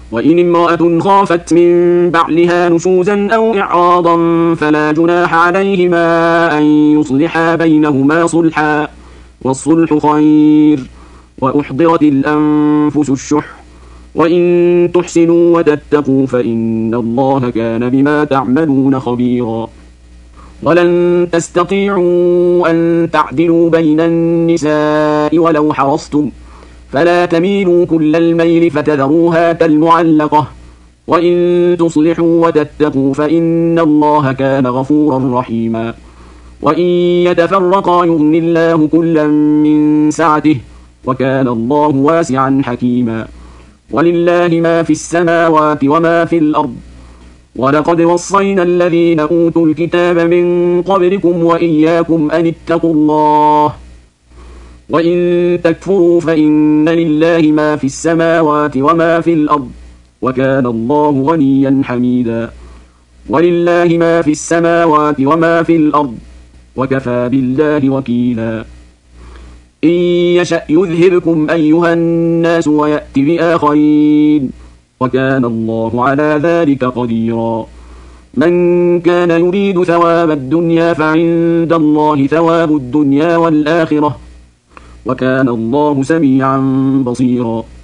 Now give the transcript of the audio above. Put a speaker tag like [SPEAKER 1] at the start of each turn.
[SPEAKER 1] وإن امرأة خافت من بعلها نشوزا أو إعراضا فلا جناح عليهما أن يصلحا بينهما صلحا، والصلح خير. وأحضرت الأنفس الشح، وإن تحسنوا وتتقوا فإن الله كان بما تعملون خبيرا. ولن تستطيعوا أن تعدلوا بين النساء ولو حرصتم، فلا تميلوا كل الميل فتذروها كالمعلقة، وإن تصلحوا وتتقوا فإن الله كان غفورا رحيما. وإن يتفرقا يغن الله كلا من سعته، وكان الله واسعا حكيما. ولله ما في السماوات وما في الأرض، ولقد وصينا الذين أوتوا الكتاب من قبلكم وإياكم أن اتقوا الله، وإن تكفروا فإن لله ما في السماوات وما في الأرض، وكان الله غنيا حميدا. ولله ما في السماوات وما في الأرض، وكفى بالله وكيلا. إن يشأ يذهبكم أيها الناس ويأت بآخرين، وكان الله على ذلك قديرا. من كان يريد ثواب الدنيا فعند الله ثواب الدنيا والآخرة، وكان الله سميعا بصيرا.